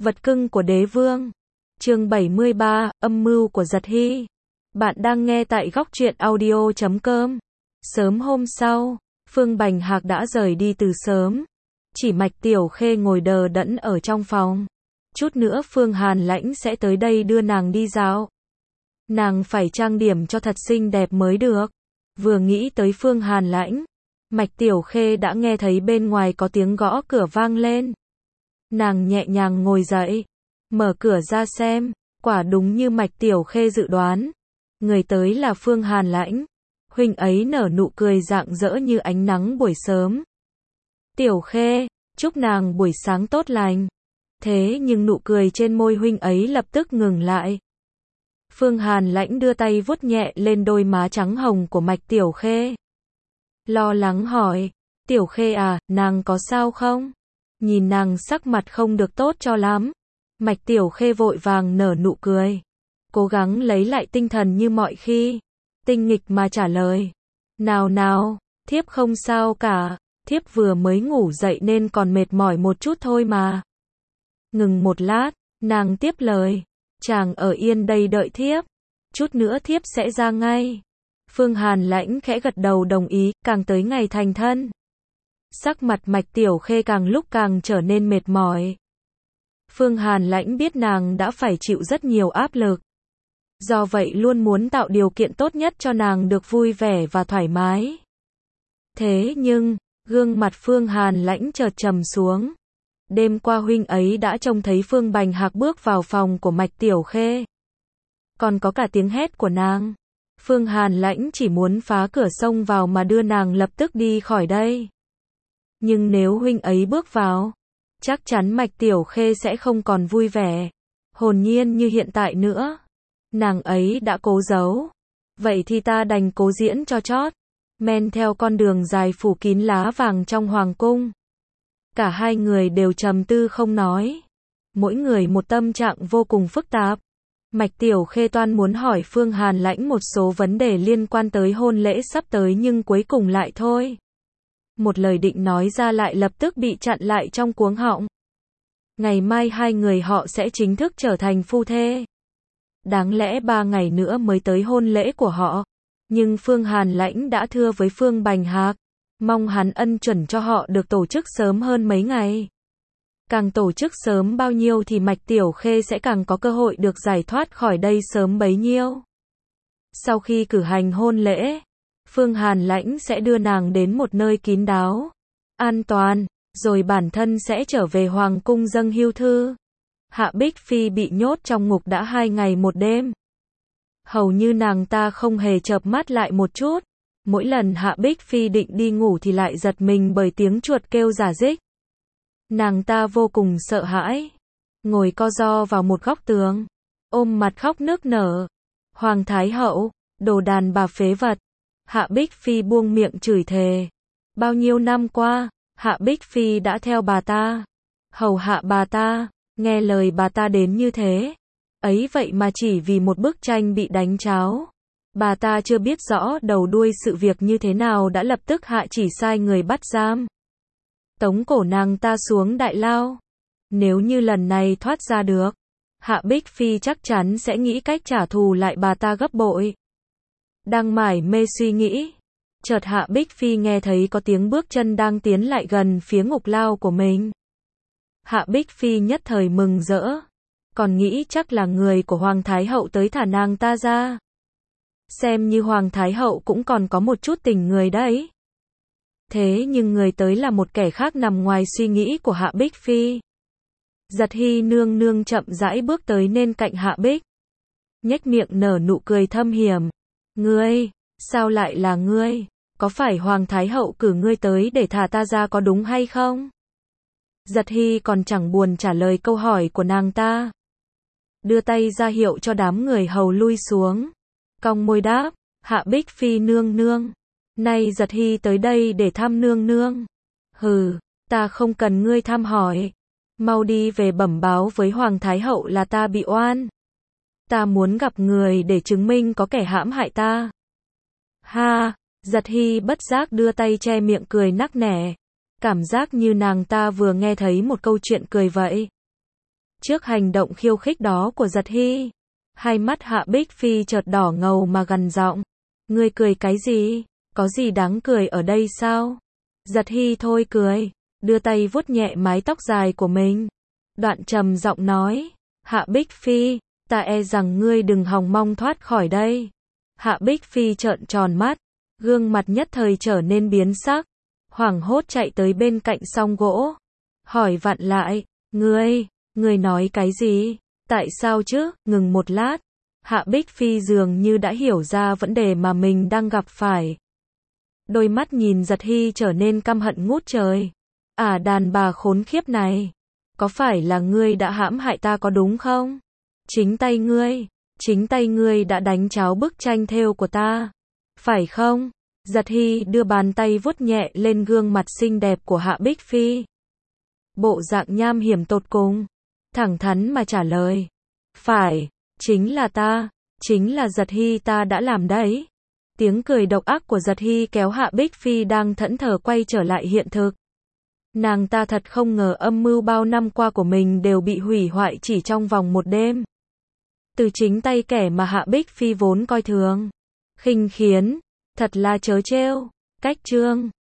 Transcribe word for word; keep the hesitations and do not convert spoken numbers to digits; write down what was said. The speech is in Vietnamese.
Vật cưng của đế vương. Chương bảy mươi ba, âm mưu của Giật Hy. Bạn đang nghe tại góc truyện audio chấm com. Sớm hôm sau, Phương Bành Hạc đã rời đi từ sớm. Chỉ Mạch Tiểu Khê ngồi đờ đẫn ở trong phòng. Chút nữa Phương Hàn Lãnh sẽ tới đây đưa nàng đi dạo. Nàng phải trang điểm cho thật xinh đẹp mới được. Vừa nghĩ tới Phương Hàn Lãnh, Mạch Tiểu Khê đã nghe thấy bên ngoài có tiếng gõ cửa vang lên. Nàng nhẹ nhàng ngồi dậy, mở cửa ra xem, quả đúng như Mạch Tiểu Khê dự đoán. Người tới là Phương Hàn Lãnh. Huynh ấy nở nụ cười rạng rỡ như ánh nắng buổi sớm. Tiểu Khê, chúc nàng buổi sáng tốt lành. Thế nhưng nụ cười trên môi huynh ấy lập tức ngừng lại. Phương Hàn Lãnh đưa tay vuốt nhẹ lên đôi má trắng hồng của Mạch Tiểu Khê. Lo lắng hỏi, Tiểu Khê à, nàng có sao không? Nhìn nàng sắc mặt không được tốt cho lắm. Mạch Tiểu Khê vội vàng nở nụ cười, cố gắng lấy lại tinh thần như mọi khi. Tinh nghịch mà trả lời. Nào nào, thiếp không sao cả, thiếp vừa mới ngủ dậy nên còn mệt mỏi một chút thôi mà. Ngừng một lát, nàng tiếp lời. Chàng ở yên đây đợi thiếp. Chút nữa thiếp sẽ ra ngay. Phương Hàn Lãnh khẽ gật đầu đồng ý, càng tới ngày thành thân. Sắc mặt Mạch Tiểu Khê càng lúc càng trở nên mệt mỏi. Phương Hàn Lãnh biết nàng đã phải chịu rất nhiều áp lực. Do vậy luôn muốn tạo điều kiện tốt nhất cho nàng được vui vẻ và thoải mái. Thế nhưng, gương mặt Phương Hàn Lãnh chợt trầm xuống. Đêm qua huynh ấy đã trông thấy Phương Bành Hạc bước vào phòng của Mạch Tiểu Khê. Còn có cả tiếng hét của nàng. Phương Hàn Lãnh chỉ muốn phá cửa xông vào mà đưa nàng lập tức đi khỏi đây. Nhưng nếu huynh ấy bước vào, chắc chắn Mạch Tiểu Khê sẽ không còn vui vẻ, hồn nhiên như hiện tại nữa. Nàng ấy đã cố giấu. Vậy thì ta đành cố diễn cho chót. Men theo con đường dài phủ kín lá vàng trong hoàng cung. Cả hai người đều trầm tư không nói. Mỗi người một tâm trạng vô cùng phức tạp. Mạch Tiểu Khê toan muốn hỏi Phương Hàn Lãnh một số vấn đề liên quan tới hôn lễ sắp tới nhưng cuối cùng lại thôi. Một lời định nói ra lại lập tức bị chặn lại trong cuống họng. Ngày mai hai người họ sẽ chính thức trở thành phu thê. Đáng lẽ ba ngày nữa mới tới hôn lễ của họ. Nhưng Phương Hàn Lãnh đã thưa với Phương Bành Hạc, mong hắn ân chuẩn cho họ được tổ chức sớm hơn mấy ngày. Càng tổ chức sớm bao nhiêu thì Mạch Tiểu Khê sẽ càng có cơ hội được giải thoát khỏi đây sớm bấy nhiêu. Sau khi cử hành hôn lễ, Phương Hàn Lãnh sẽ đưa nàng đến một nơi kín đáo, an toàn, rồi bản thân sẽ trở về hoàng cung dâng hưu thư. Hạ Bích Phi bị nhốt trong ngục đã hai ngày một đêm. Hầu như nàng ta không hề chợp mắt lại một chút. Mỗi lần Hạ Bích Phi định đi ngủ thì lại giật mình bởi tiếng chuột kêu rả rích. Nàng ta vô cùng sợ hãi, ngồi co ro vào một góc tường, ôm mặt khóc nức nở. Hoàng Thái Hậu, đồ đàn bà phế vật. Hạ Bích Phi buông miệng chửi thề. Bao nhiêu năm qua, Hạ Bích Phi đã theo bà ta, hầu hạ bà ta, nghe lời bà ta đến như thế. Ấy vậy mà chỉ vì một bức tranh bị đánh tráo, bà ta chưa biết rõ đầu đuôi sự việc như thế nào đã lập tức hạ chỉ sai người bắt giam, tống cổ nàng ta xuống đại lao. Nếu như lần này thoát ra được, Hạ Bích Phi chắc chắn sẽ nghĩ cách trả thù lại bà ta gấp bội. Đang mải mê suy nghĩ, chợt Hạ Bích Phi nghe thấy có tiếng bước chân đang tiến lại gần phía ngục lao của mình. Hạ Bích Phi nhất thời mừng rỡ, còn nghĩ chắc là người của Hoàng Thái Hậu tới thả nàng ta ra. Xem như Hoàng Thái Hậu cũng còn có một chút tình người đấy. Thế nhưng người tới là một kẻ khác nằm ngoài suy nghĩ của Hạ Bích Phi. Giật Hy nương nương chậm rãi bước tới nên cạnh Hạ Bích, nhếch miệng nở nụ cười thâm hiểm. Ngươi, sao lại là ngươi? Có phải Hoàng Thái Hậu cử ngươi tới để thả ta ra có đúng hay không? Giật Hy còn chẳng buồn trả lời câu hỏi của nàng ta, đưa tay ra hiệu cho đám người hầu lui xuống, cong môi đáp, Hạ Bích Phi nương nương, nay Giật Hy tới đây để thăm nương nương. Hừ, ta không cần ngươi thăm hỏi, mau đi về bẩm báo với Hoàng Thái Hậu là ta bị oan. Ta muốn gặp người để chứng minh có kẻ hãm hại ta. Ha, Giật Hy bất giác đưa tay che miệng cười nắc nẻ. Cảm giác như nàng ta vừa nghe thấy một câu chuyện cười vậy. Trước hành động khiêu khích đó của Giật Hy, hai mắt Hạ Bích Phi chợt đỏ ngầu mà gằn giọng. Ngươi cười cái gì? Có gì đáng cười ở đây sao? Giật Hy thôi cười, đưa tay vuốt nhẹ mái tóc dài của mình. Đoạn trầm giọng nói, Hạ Bích Phi, ta e rằng ngươi đừng hòng mong thoát khỏi đây. Hạ Bích Phi trợn tròn mắt, gương mặt nhất thời trở nên biến sắc, hoảng hốt chạy tới bên cạnh song gỗ, hỏi vặn lại, ngươi, ngươi nói cái gì? Tại sao chứ? Ngừng một lát, Hạ Bích Phi dường như đã hiểu ra vấn đề mà mình đang gặp phải. Đôi mắt nhìn Giật Hy trở nên căm hận ngút trời. À, đàn bà khốn khiếp này, có phải là ngươi đã hãm hại ta có đúng không? Chính tay ngươi, chính tay ngươi đã đánh cháo bức tranh thêu của ta, phải không? Giật Hy đưa bàn tay vuốt nhẹ lên gương mặt xinh đẹp của Hạ Bích Phi. Bộ dạng nham hiểm tột cùng, thẳng thắn mà trả lời. Phải, chính là ta, chính là Giật Hy ta đã làm đấy. Tiếng cười độc ác của Giật Hy kéo Hạ Bích Phi đang thẫn thờ quay trở lại hiện thực. Nàng ta thật không ngờ âm mưu bao năm qua của mình đều bị hủy hoại chỉ trong vòng một đêm. Từ chính tay kẻ mà Hạ Bích Phi vốn coi thường, khinh khiến, thật là trớ trêu. Cách chương